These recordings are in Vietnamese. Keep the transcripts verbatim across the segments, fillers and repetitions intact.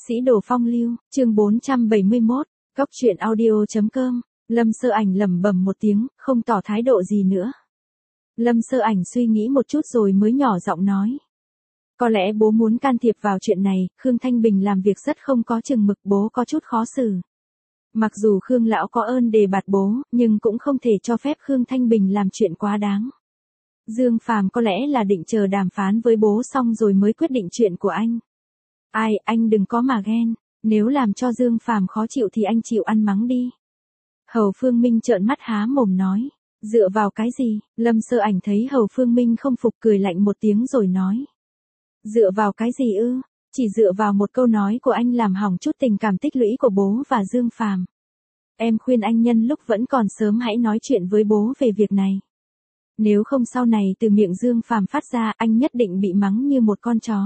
Sĩ đồ phong lưu, chương bốn trăm bảy mươi mốt, cốc truyện audio chấm com, Lâm Sơ Ảnh lẩm bẩm một tiếng, không tỏ thái độ gì nữa. Lâm Sơ Ảnh suy nghĩ một chút rồi mới nhỏ giọng nói. Có lẽ bố muốn can thiệp vào chuyện này, Khương Thanh Bình làm việc rất không có chừng mực, bố có chút khó xử. Mặc dù Khương lão có ơn đề bạt bố, nhưng cũng không thể cho phép Khương Thanh Bình làm chuyện quá đáng. Dương Phàm có lẽ là định chờ đàm phán với bố xong rồi mới quyết định chuyện của anh. Ai, anh đừng có mà ghen, nếu làm cho Dương Phàm khó chịu thì anh chịu ăn mắng đi. Hầu Phương Minh trợn mắt há mồm nói, dựa vào cái gì? Lâm Sơ Ảnh thấy Hầu Phương Minh không phục cười lạnh một tiếng rồi nói. Dựa vào cái gì ư? Chỉ dựa vào một câu nói của anh làm hỏng chút tình cảm tích lũy của bố và Dương Phàm. Em khuyên anh nhân lúc vẫn còn sớm hãy nói chuyện với bố về việc này. Nếu không sau này từ miệng Dương Phàm phát ra anh nhất định bị mắng như một con chó.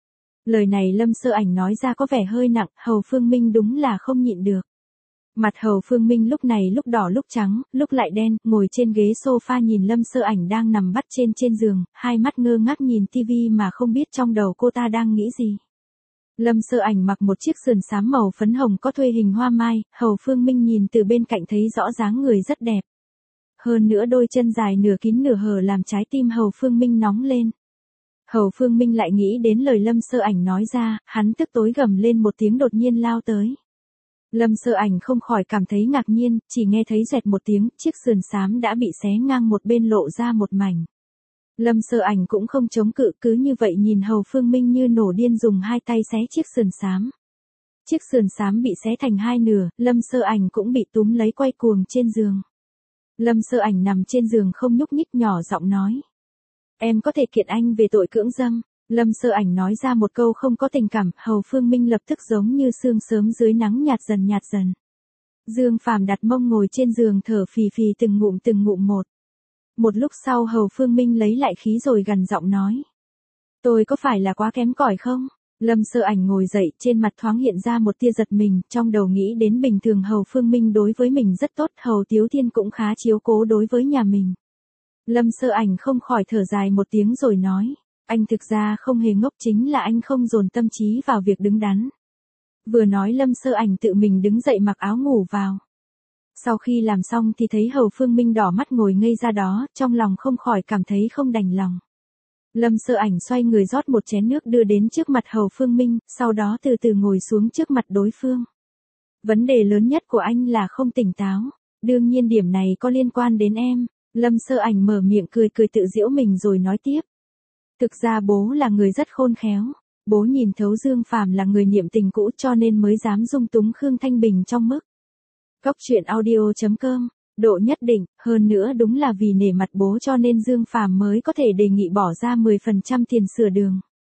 Lời này Lâm Sơ Ảnh nói ra có vẻ hơi nặng, Hầu Phương Minh đúng là không nhịn được. Mặt Hầu Phương Minh lúc này lúc đỏ lúc trắng, lúc lại đen, ngồi trên ghế sofa nhìn Lâm Sơ Ảnh đang nằm bắt trên trên giường, hai mắt ngơ ngác nhìn tivi mà không biết trong đầu cô ta đang nghĩ gì. Lâm Sơ Ảnh mặc một chiếc sườn xám màu phấn hồng có thuê hình hoa mai, Hầu Phương Minh nhìn từ bên cạnh thấy rõ dáng người rất đẹp. Hơn nữa đôi chân dài nửa kín nửa hở làm trái tim Hầu Phương Minh nóng lên. Hầu Phương Minh lại nghĩ đến lời Lâm Sơ Ảnh nói ra, hắn tức tối gầm lên một tiếng đột nhiên lao tới. Lâm Sơ Ảnh không khỏi cảm thấy ngạc nhiên, chỉ nghe thấy rẹt một tiếng, chiếc sườn xám đã bị xé ngang một bên lộ ra một mảnh. Lâm Sơ Ảnh cũng không chống cự, cứ như vậy nhìn Hầu Phương Minh như nổ điên dùng hai tay xé chiếc sườn xám. Chiếc sườn xám bị xé thành hai nửa, Lâm Sơ Ảnh cũng bị túm lấy quay cuồng trên giường. Lâm Sơ Ảnh nằm trên giường không nhúc nhích nhỏ giọng nói. Em có thể kiện anh về tội cưỡng dâm. Lâm Sơ Ảnh nói ra một câu không có tình cảm, Hầu Phương Minh lập tức giống như sương sớm dưới nắng nhạt dần nhạt dần. Dương Phàm đặt mông ngồi trên giường thở phì phì từng ngụm từng ngụm một. Một lúc sau Hầu Phương Minh lấy lại khí rồi gằn giọng nói. Tôi có phải là quá kém cỏi không? Lâm Sơ Ảnh ngồi dậy, trên mặt thoáng hiện ra một tia giật mình, trong đầu nghĩ đến bình thường Hầu Phương Minh đối với mình rất tốt, Hầu Tiếu Thiên cũng khá chiếu cố đối với nhà mình. Lâm Sơ Ảnh không khỏi thở dài một tiếng rồi nói, anh thực ra không hề ngốc, chính là anh không dồn tâm trí vào việc đứng đắn. Vừa nói Lâm Sơ Ảnh tự mình đứng dậy mặc áo ngủ vào. Sau khi làm xong thì thấy Hầu Phương Minh đỏ mắt ngồi ngây ra đó, trong lòng không khỏi cảm thấy không đành lòng. Lâm Sơ Ảnh xoay người rót một chén nước đưa đến trước mặt Hầu Phương Minh, sau đó từ từ ngồi xuống trước mặt đối phương. Vấn đề lớn nhất của anh là không tỉnh táo, đương nhiên điểm này có liên quan đến em. Lâm Sơ Ảnh mở miệng cười cười tự giễu mình rồi nói tiếp. Thực ra bố là người rất khôn khéo, bố nhìn thấu Dương Phàm là người niệm tình cũ cho nên mới dám dung túng Khương Thanh Bình trong mức. Cốc truyện audio chấm com, độ nhất định, hơn nữa đúng là vì nể mặt bố cho nên Dương Phàm mới có thể đề nghị bỏ ra mười phần trăm tiền sửa đường.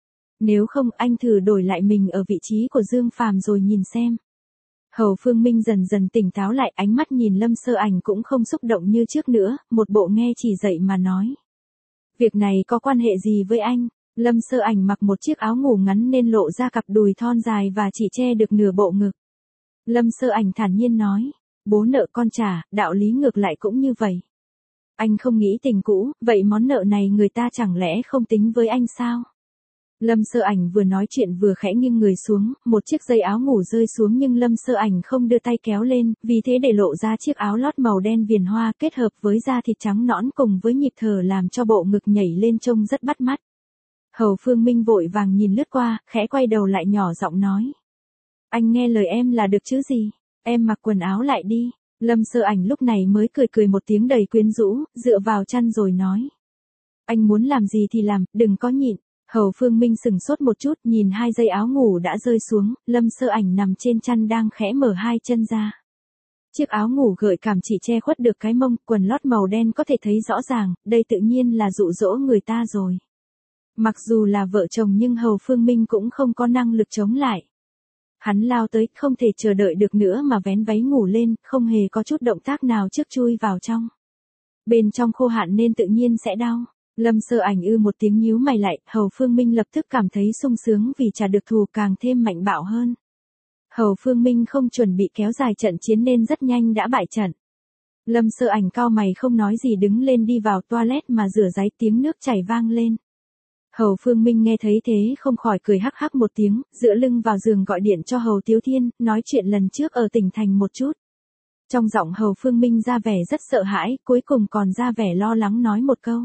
Nếu không anh thử đổi lại mình ở vị trí của Dương Phàm rồi nhìn xem. Hầu Phương Minh dần dần tỉnh táo lại, ánh mắt nhìn Lâm Sơ Ảnh cũng không xúc động như trước nữa, một bộ nghe chỉ dạy mà nói. Việc này có quan hệ gì với anh? Lâm Sơ Ảnh mặc một chiếc áo ngủ ngắn nên lộ ra cặp đùi thon dài và chỉ che được nửa bộ ngực. Lâm Sơ Ảnh thản nhiên nói, bố nợ con trả, đạo lý ngược lại cũng như vậy. Anh không nghĩ tình cũ, vậy món nợ này người ta chẳng lẽ không tính với anh sao? Lâm Sơ Ảnh vừa nói chuyện vừa khẽ nghiêng người xuống, một chiếc dây áo ngủ rơi xuống nhưng Lâm Sơ Ảnh không đưa tay kéo lên, vì thế để lộ ra chiếc áo lót màu đen viền hoa kết hợp với da thịt trắng nõn cùng với nhịp thở làm cho bộ ngực nhảy lên trông rất bắt mắt. Hầu Phương Minh vội vàng nhìn lướt qua, khẽ quay đầu lại nhỏ giọng nói. Anh nghe lời em là được chứ gì, em mặc quần áo lại đi. Lâm Sơ Ảnh lúc này mới cười cười một tiếng đầy quyến rũ, dựa vào chăn rồi nói. Anh muốn làm gì thì làm, đừng có nhịn. Hầu Phương Minh sừng sốt một chút nhìn hai dây áo ngủ đã rơi xuống, Lâm Sơ Ảnh nằm trên chăn đang khẽ mở hai chân ra. Chiếc áo ngủ gợi cảm chỉ che khuất được cái mông, quần lót màu đen có thể thấy rõ ràng, đây tự nhiên là dụ dỗ người ta rồi. Mặc dù là vợ chồng nhưng Hầu Phương Minh cũng không có năng lực chống lại. Hắn lao tới, không thể chờ đợi được nữa mà vén váy ngủ lên, không hề có chút động tác nào trước chui vào trong. Bên trong khô hạn nên tự nhiên sẽ đau. Lâm Sơ Ảnh ư một tiếng nhíu mày lại, Hầu Phương Minh lập tức cảm thấy sung sướng vì trả được thù càng thêm mạnh bạo hơn. Hầu Phương Minh không chuẩn bị kéo dài trận chiến nên rất nhanh đã bại trận. Lâm Sơ Ảnh cau mày không nói gì đứng lên đi vào toilet mà rửa ráy, tiếng nước chảy vang lên. Hầu Phương Minh nghe thấy thế không khỏi cười hắc hắc một tiếng, dựa lưng vào giường gọi điện cho Hầu Tiếu Thiên, nói chuyện lần trước ở tỉnh thành một chút. Trong giọng Hầu Phương Minh ra vẻ rất sợ hãi, cuối cùng còn ra vẻ lo lắng nói một câu.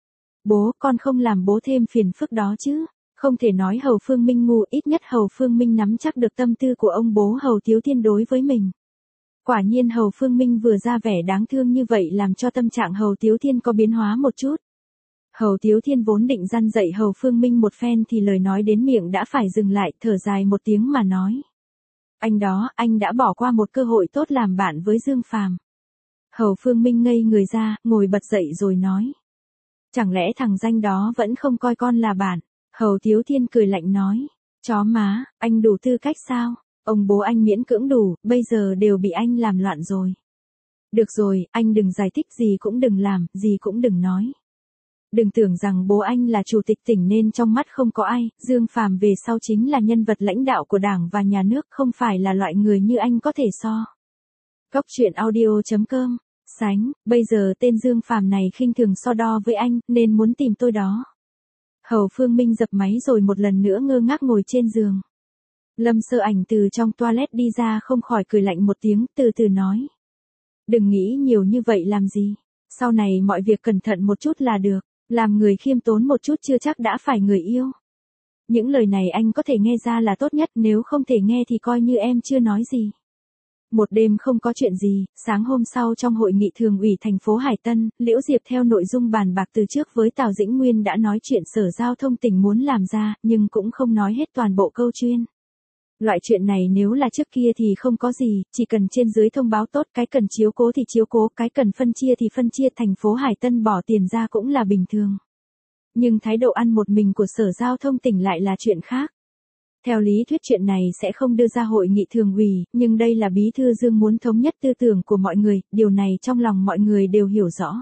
Bố, con không làm bố thêm phiền phức đó chứ. Không thể nói Hầu Phương Minh ngu, ít nhất Hầu Phương Minh nắm chắc được tâm tư của ông bố Hầu Tiếu Thiên đối với mình. Quả nhiên Hầu Phương Minh vừa ra vẻ đáng thương như vậy làm cho tâm trạng Hầu Tiếu Thiên có biến hóa một chút. Hầu Tiếu Thiên vốn định răn dạy Hầu Phương Minh một phen thì lời nói đến miệng đã phải dừng lại, thở dài một tiếng mà nói. Anh đó, anh đã bỏ qua một cơ hội tốt làm bạn với Dương Phàm. Hầu Phương Minh ngây người ra, ngồi bật dậy rồi nói. Chẳng lẽ thằng danh đó vẫn không coi con là bạn? Hầu Tiếu Thiên cười lạnh nói. Chó má, anh đủ tư cách sao? Ông bố anh miễn cưỡng đủ, bây giờ đều bị anh làm loạn rồi. Được rồi, anh đừng giải thích gì cũng đừng làm, gì cũng đừng nói. Đừng tưởng rằng bố anh là chủ tịch tỉnh nên trong mắt không có ai, Dương Phàm về sau chính là nhân vật lãnh đạo của Đảng và nhà nước, không phải là loại người như anh có thể so. Góc truyện audio chấm com, sánh, bây giờ tên Dương Phàm này khinh thường so đo với anh, nên muốn tìm tôi đó. Hầu Phương Minh dập máy rồi một lần nữa ngơ ngác ngồi trên giường. Lâm Sơ Ảnh từ trong toilet đi ra không khỏi cười lạnh một tiếng, từ từ nói. Đừng nghĩ nhiều như vậy làm gì, sau này mọi việc cẩn thận một chút là được. Làm người khiêm tốn một chút chưa chắc đã phải người yêu. Những lời này anh có thể nghe ra là tốt nhất, nếu không thể nghe thì coi như em chưa nói gì. Một đêm không có chuyện gì, sáng hôm sau trong hội nghị thường ủy thành phố Hải Tân, Liễu Diệp theo nội dung bàn bạc từ trước với Tào Dĩnh Nguyên đã nói chuyện Sở Giao thông tỉnh muốn làm ra, nhưng cũng không nói hết toàn bộ câu chuyên. Loại chuyện này nếu là trước kia thì không có gì, chỉ cần trên dưới thông báo tốt, cái cần chiếu cố thì chiếu cố, cái cần phân chia thì phân chia, thành phố Hải Tân bỏ tiền ra cũng là bình thường. Nhưng thái độ ăn một mình của Sở Giao thông tỉnh lại là chuyện khác. Theo lý thuyết chuyện này sẽ không đưa ra hội nghị thường ủy, nhưng đây là Bí thư Dương muốn thống nhất tư tưởng của mọi người, điều này trong lòng mọi người đều hiểu rõ.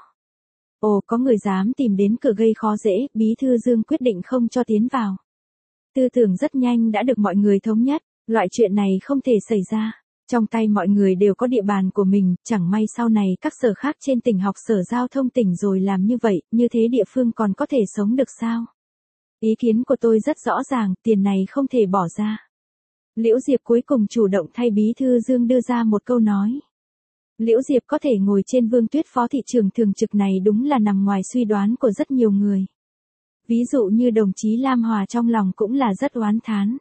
Ồ, có người dám tìm đến cửa gây khó dễ, Bí thư Dương quyết định không cho tiến vào. Tư tưởng rất nhanh đã được mọi người thống nhất, loại chuyện này không thể xảy ra. Trong tay mọi người đều có địa bàn của mình, chẳng may sau này các sở khác trên tỉnh học Sở Giao thông tỉnh rồi làm như vậy, như thế địa phương còn có thể sống được sao? Ý kiến của tôi rất rõ ràng, tiền này không thể bỏ ra. Liễu Diệp cuối cùng chủ động thay Bí thư Dương đưa ra một câu nói. Liễu Diệp có thể ngồi trên Vương Tuyết phó thị trưởng thường trực này đúng là nằm ngoài suy đoán của rất nhiều người. Ví dụ như đồng chí Lam Hòa trong lòng cũng là rất oán thán.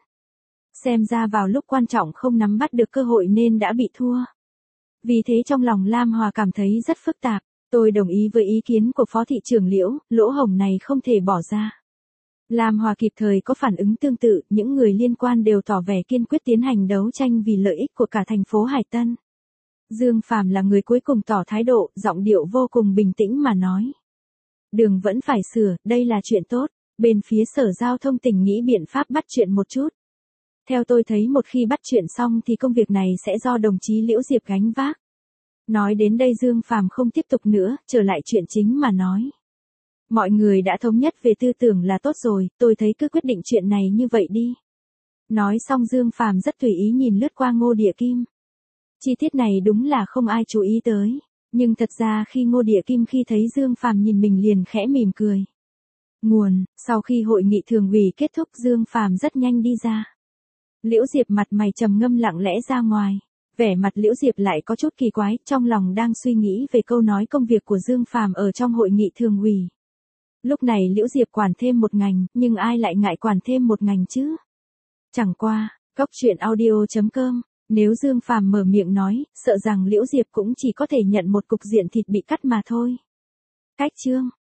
Xem ra vào lúc quan trọng không nắm bắt được cơ hội nên đã bị thua. Vì thế trong lòng Lam Hòa cảm thấy rất phức tạp. Tôi đồng ý với ý kiến của phó thị trưởng Liễu, lỗ hổng này không thể bỏ ra. Lam Hòa kịp thời có phản ứng tương tự, những người liên quan đều tỏ vẻ kiên quyết tiến hành đấu tranh vì lợi ích của cả thành phố Hải Tân. Dương Phàm là người cuối cùng tỏ thái độ, giọng điệu vô cùng bình tĩnh mà nói. Đường vẫn phải sửa, đây là chuyện tốt, bên phía Sở Giao thông tỉnh nghĩ biện pháp bắt chuyện một chút. Theo tôi thấy một khi bắt chuyện xong thì công việc này sẽ do đồng chí Liễu Diệp gánh vác. Nói đến đây Dương Phàm không tiếp tục nữa, trở lại chuyện chính mà nói. Mọi người đã thống nhất về tư tưởng là tốt rồi, tôi thấy cứ quyết định chuyện này như vậy đi. Nói xong Dương Phàm rất tùy ý nhìn lướt qua Ngô Địa Kim. Chi tiết này đúng là không ai chú ý tới, nhưng thật ra khi Ngô Địa Kim khi thấy Dương Phàm nhìn mình liền khẽ mỉm cười. Nguồn, sau khi hội nghị thường ủy kết thúc Dương Phàm rất nhanh đi ra. Liễu Diệp mặt mày trầm ngâm lặng lẽ ra ngoài. Vẻ mặt Liễu Diệp lại có chút kỳ quái, trong lòng đang suy nghĩ về câu nói công việc của Dương Phàm ở trong hội nghị thường ủy. Lúc này Liễu Diệp quản thêm một ngành, nhưng ai lại ngại quản thêm một ngành chứ? Chẳng qua, góc truyện audio chấm com, nếu Dương Phàm mở miệng nói, sợ rằng Liễu Diệp cũng chỉ có thể nhận một cục diện thịt bị cắt mà thôi. Cách chương